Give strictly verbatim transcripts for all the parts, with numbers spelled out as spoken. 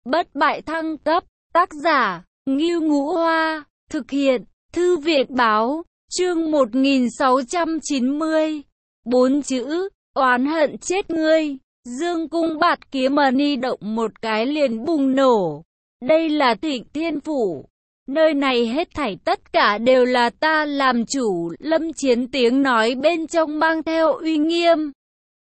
Bất bại thăng cấp, tác giả, Ngưu Ngũ Hoa, thực hiện, Thư viện báo, chương một nghìn sáu trăm chín mươi. Bốn chữ, oán hận chết ngươi. Dương cung bạt kiếm ni động một cái liền bùng nổ. Đây là Thịnh Thiên Phủ. Nơi này hết thảy tất cả đều là ta làm chủ. Lâm Chiến tiếng nói bên trong mang theo uy nghiêm.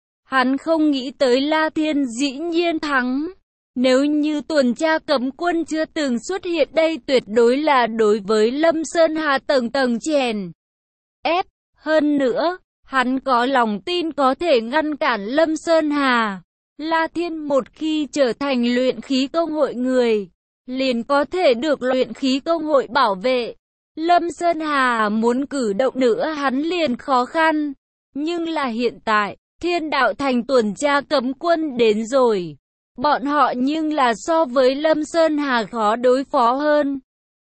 Hắn không nghĩ tới La Thiên dĩ nhiên thắng. Nếu như tuần tra cấm quân chưa từng xuất hiện đây tuyệt đối là đối với Lâm Sơn Hà tầng tầng chèn ép. Hơn nữa, hắn có lòng tin có thể ngăn cản Lâm Sơn Hà. La Thiên một khi trở thành luyện khí công hội người, liền có thể được luyện khí công hội bảo vệ. Lâm Sơn Hà muốn cử động nữa hắn liền khó khăn. Nhưng là hiện tại, Thiên Đạo Thành tuần tra cấm quân đến rồi. Bọn họ nhưng là so với Lâm Sơn Hà khó đối phó hơn.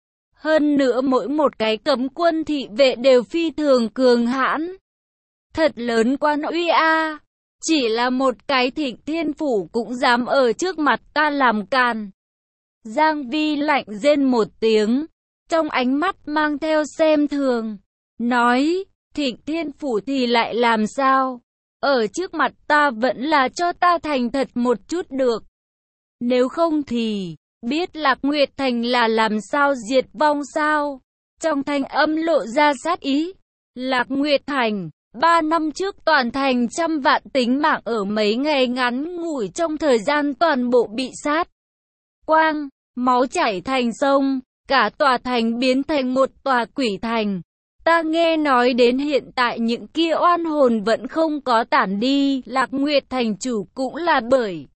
Hơn nữa mỗi một cái cấm quân thị vệ đều phi thường cường hãn. Thật lớn quan uy a. Chỉ là một cái Thịnh Thiên Phủ cũng dám ở trước mặt ta làm càn. Giang Vi lạnh rên một tiếng, trong ánh mắt mang theo xem thường, nói, Thịnh Thiên Phủ thì lại làm sao? Ở trước mặt ta vẫn là cho ta thành thật một chút được. Nếu không thì, biết Lạc Nguyệt Thành là làm sao diệt vong sao? Trong thanh âm lộ ra sát ý. Lạc Nguyệt Thành, ba năm trước toàn thành trăm vạn tính mạng ở mấy ngày ngắn ngủi trong thời gian toàn bộ bị sát quang, máu chảy thành sông, cả tòa thành biến thành một tòa quỷ thành. Ta nghe nói đến hiện tại những kia oan hồn vẫn không có tản đi. Lạc Nguyệt Thành chủ cũng là bởi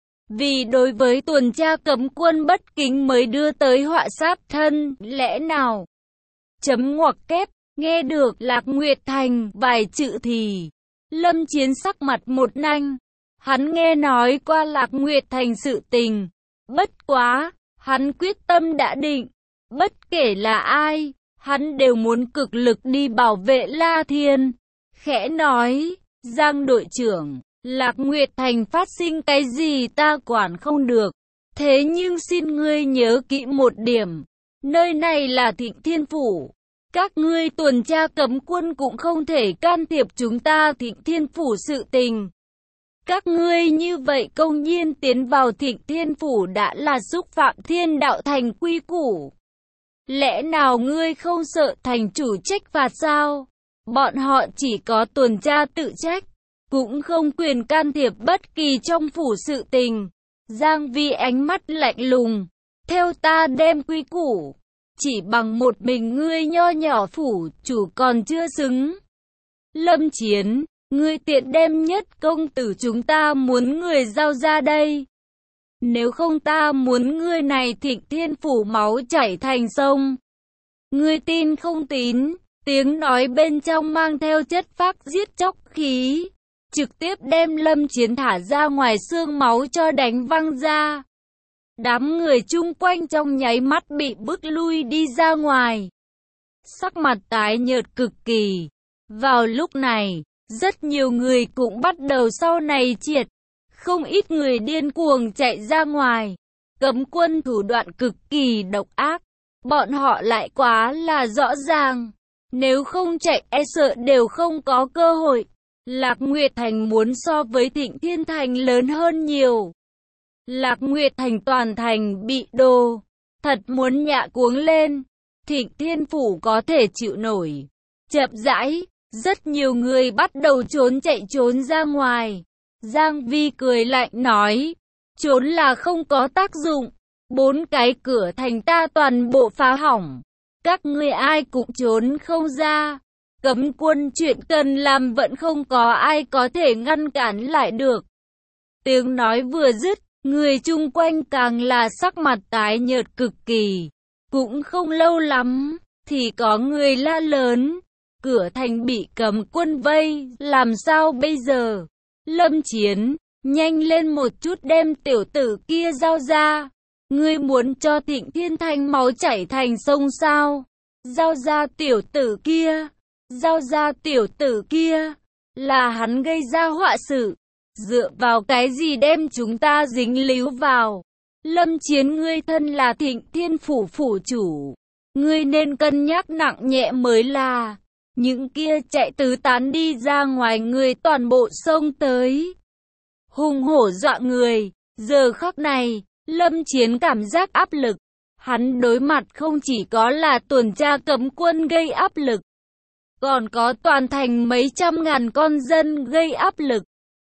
vì đối với tuần tra cấm quân bất kính mới đưa tới họa sát thân. Lẽ nào? Chấm ngoặc kép. Nghe được Lạc Nguyệt Thành vài chữ thì Lâm Chiến sắc mặt một nanh. Hắn nghe nói qua Lạc Nguyệt Thành sự tình. Bất quá, hắn quyết tâm đã định. Bất kể là ai, hắn đều muốn cực lực đi bảo vệ La Thiên. Khẽ nói, Giang đội trưởng, Lạc Nguyệt Thành phát sinh cái gì ta quản không được. Thế nhưng xin ngươi nhớ kỹ một điểm. Nơi này là Thịnh Thiên Phủ. Các ngươi tuần tra cấm quân cũng không thể can thiệp chúng ta Thịnh Thiên Phủ sự tình. Các ngươi như vậy công nhiên tiến vào Thịnh Thiên Phủ đã là xúc phạm Thiên Đạo Thành quy củ. Lẽ nào ngươi không sợ thành chủ trách phạt sao? Bọn họ chỉ có tuần tra tự trách, cũng không quyền can thiệp bất kỳ trong phủ sự tình. Giang Vi ánh mắt lạnh lùng, theo ta đem quy củ. Chỉ bằng một mình ngươi nho nhỏ phủ chủ còn chưa xứng. Lâm Chiến, ngươi tiện đem nhất công tử chúng ta muốn người giao ra đây. Nếu không ta muốn ngươi này Thịnh Thiên Phủ máu chảy thành sông. Ngươi tin không tín? Tiếng nói bên trong mang theo chất phác giết chóc khí. Trực tiếp đem Lâm Chiến thả ra ngoài xương máu cho đánh văng ra. Đám người chung quanh trong nháy mắt bị bức lui đi ra ngoài. Sắc mặt tái nhợt cực kỳ. Vào lúc này, rất nhiều người cũng bắt đầu sau này triệt. Không ít người điên cuồng chạy ra ngoài. Cấm quân thủ đoạn cực kỳ độc ác. Bọn họ lại quá là rõ ràng. Nếu không chạy e sợ đều không có cơ hội. Lạc Nguyệt Thành muốn so với Thịnh Thiên Thành lớn hơn nhiều. Lạc Nguyệt Thành toàn thành bị đô. Thật muốn nhạ cuống lên. Thịnh Thiên Phủ có thể chịu nổi. Chậm rãi, rất nhiều người bắt đầu trốn chạy trốn ra ngoài. Giang Vi cười lạnh nói. Trốn là không có tác dụng. Bốn cái cửa thành ta toàn bộ phá hỏng. Các ngươi ai cũng trốn không ra. Cấm quân chuyện cần làm vẫn không có ai có thể ngăn cản lại được. Tiếng nói vừa dứt. Người chung quanh càng là sắc mặt tái nhợt cực kỳ. Cũng không lâu lắm, thì có người la lớn. Cửa thành bị cấm quân vây, làm sao bây giờ? Lâm Chiến, nhanh lên một chút đem tiểu tử kia giao ra. Ngươi muốn cho Thịnh Thiên Thành máu chảy thành sông sao? Giao ra tiểu tử kia, giao ra tiểu tử kia. Là hắn gây ra họa sự. Dựa vào cái gì đem chúng ta dính líu vào? Lâm Chiến, ngươi thân là Thịnh Thiên Phủ phủ chủ, ngươi nên cân nhắc nặng nhẹ mới là. Những kia chạy tứ tán đi ra ngoài người toàn bộ xông tới, hùng hổ dọa người. Giờ khắc này, Lâm Chiến cảm giác áp lực. Hắn đối mặt không chỉ có là tuần tra cấm quân gây áp lực, còn có toàn thành mấy trăm ngàn con dân gây áp lực.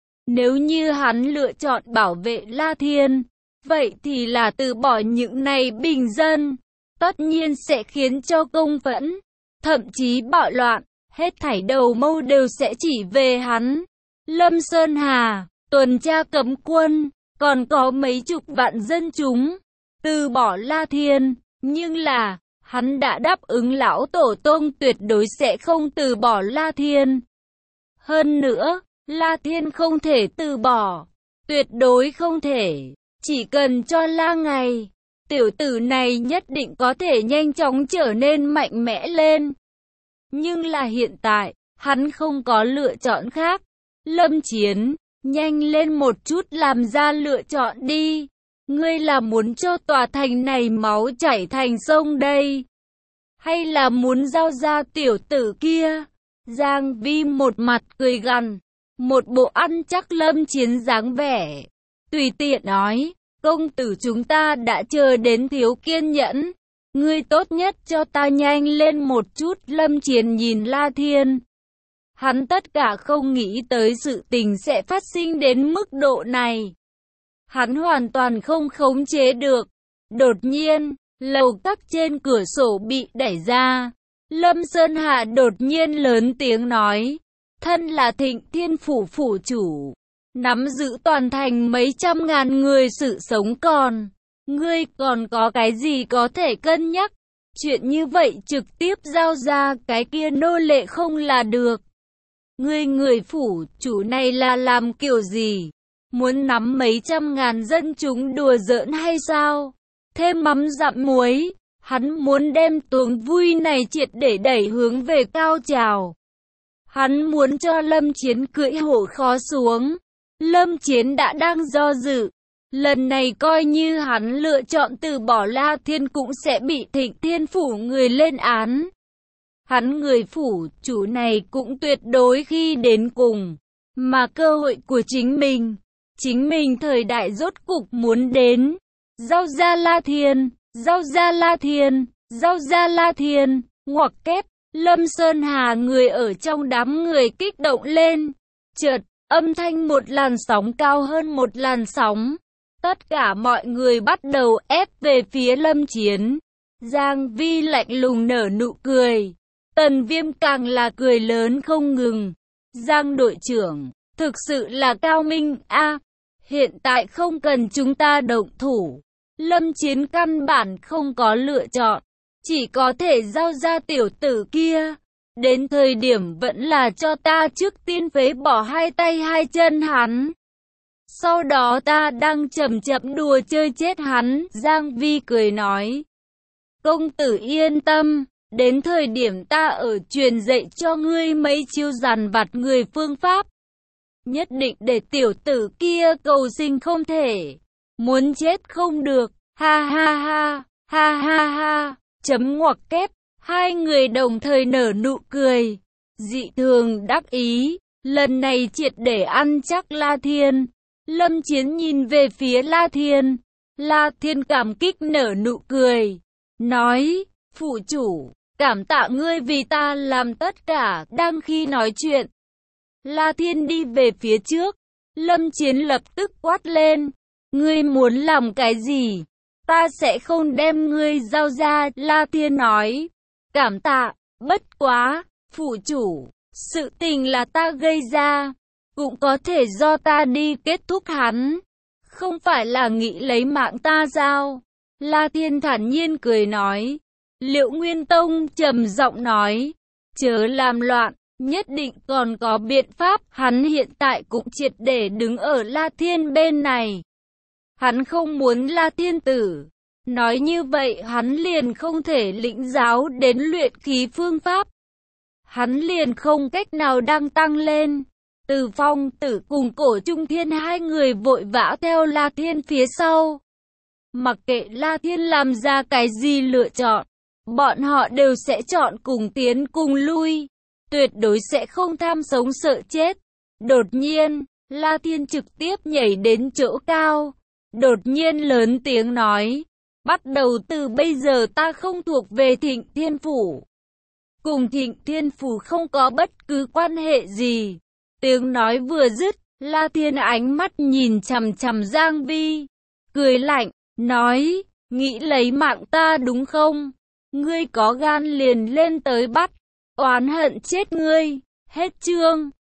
Nếu như hắn lựa chọn bảo vệ La Thiên, vậy thì là từ bỏ những này bình dân, tất nhiên sẽ khiến cho công phẫn, thậm chí bạo loạn, hết thảy đầu mâu đều sẽ chỉ về hắn. Lâm Sơn Hà, tuần tra cấm quân, còn có mấy chục vạn dân chúng, từ bỏ La Thiên, nhưng là, hắn đã đáp ứng lão tổ tông tuyệt đối sẽ không từ bỏ La Thiên. Hơn nữa, La Thiên không thể từ bỏ, tuyệt đối không thể, chỉ cần cho La ngày, tiểu tử này nhất định có thể nhanh chóng trở nên mạnh mẽ lên. Nhưng là hiện tại, hắn không có lựa chọn khác. Lâm Chiến, nhanh lên một chút làm ra lựa chọn đi. Ngươi là muốn cho tòa thành này máu chảy thành sông đây, hay là muốn giao ra tiểu tử kia? Giang Vi một mặt cười gằn, một bộ ăn chắc Lâm Chiến dáng vẻ, tùy tiện nói, công tử chúng ta đã chờ đến thiếu kiên nhẫn, ngươi tốt nhất cho ta nhanh lên một chút. Lâm Chiến nhìn La Thiên, hắn tất cả không nghĩ tới sự tình sẽ phát sinh đến mức độ này. Hắn hoàn toàn không khống chế được. Đột nhiên, lầu các trên cửa sổ bị đẩy ra. Lâm Sơn Hà đột nhiên lớn tiếng nói, thân là Thịnh Thiên Phủ phủ chủ, nắm giữ toàn thành mấy trăm ngàn người sự sống còn. Ngươi còn có cái gì có thể cân nhắc? Chuyện như vậy trực tiếp giao ra cái kia nô lệ không là được. Ngươi người phủ chủ này là làm kiểu gì? Muốn nắm mấy trăm ngàn dân chúng đùa giỡn hay sao? Thêm mắm dặm muối, hắn muốn đem tuồng vui này triệt để đẩy hướng về cao trào. Hắn muốn cho Lâm Chiến cưỡi hổ khó xuống. Lâm Chiến đã đang do dự. Lần này coi như hắn lựa chọn từ bỏ La Thiên cũng sẽ bị Thịnh Thiên Phủ người lên án. Hắn người phủ chủ này cũng tuyệt đối khi đến cùng. Mà cơ hội của chính mình, chính mình thời đại rốt cục muốn đến. Giao ra La Thiên, giao ra La Thiên, giao ra La Thiên, ngoặc kép. Lâm Sơn Hà người ở trong đám người kích động lên. Chợt, âm thanh một làn sóng cao hơn một làn sóng. Tất cả mọi người bắt đầu ép về phía Lâm Chiến. Giang Vi lạnh lùng nở nụ cười. Tần Viêm càng là cười lớn không ngừng. Giang đội trưởng, thực sự là cao minh a. À, hiện tại không cần chúng ta động thủ. Lâm Chiến căn bản không có lựa chọn, chỉ có thể giao ra tiểu tử kia. Đến thời điểm vẫn là cho ta trước tiên phế bỏ hai tay hai chân hắn. Sau đó ta đang chậm chậm đùa chơi chết hắn. Giang Vi cười nói, công tử yên tâm, đến thời điểm ta ở truyền dạy cho ngươi mấy chiêu dằn vặt người phương pháp. Nhất định để tiểu tử kia cầu sinh không thể, muốn chết không được. Ha ha ha, ha ha ha, chấm ngoặc kép. Hai người đồng thời nở nụ cười, dị thường đắc ý, lần này triệt để ăn chắc La Thiên. Lâm Chiến nhìn về phía La Thiên, La Thiên cảm kích nở nụ cười, nói, phụ chủ, cảm tạ ngươi vì ta làm tất cả. Đang khi nói chuyện, La Thiên đi về phía trước, Lâm Chiến lập tức quát lên, ngươi muốn làm cái gì? Ta sẽ không đem ngươi giao ra. La Thiên nói, cảm tạ, bất quá, phụ chủ, sự tình là ta gây ra, cũng có thể do ta đi kết thúc hắn, không phải là nghĩ lấy mạng ta sao? La Thiên thản nhiên cười nói. Liệu Nguyên Tông trầm giọng nói, chớ làm loạn, nhất định còn có biện pháp. Hắn hiện tại cũng triệt để đứng ở La Thiên bên này. Hắn không muốn La Thiên tử. Nói như vậy hắn liền không thể lĩnh giáo đến luyện khí phương pháp. Hắn liền không cách nào đang tăng lên. Từ Phong Tử cùng Cổ Trung Thiên hai người vội vã theo La Thiên phía sau. Mặc kệ La Thiên làm ra cái gì lựa chọn, bọn họ đều sẽ chọn cùng tiến cùng lui, tuyệt đối sẽ không tham sống sợ chết. Đột nhiên, La Thiên trực tiếp nhảy đến chỗ cao, đột nhiên lớn tiếng nói, bắt đầu từ bây giờ ta không thuộc về Thịnh Thiên Phủ. Cùng Thịnh Thiên Phủ không có bất cứ quan hệ gì. Tiếng nói vừa dứt, La Thiên ánh mắt nhìn chằm chằm Giang Vi, cười lạnh, nói, nghĩ lấy mạng ta đúng không? Ngươi có gan liền lên tới bắt, oán hận chết ngươi. Hết chương.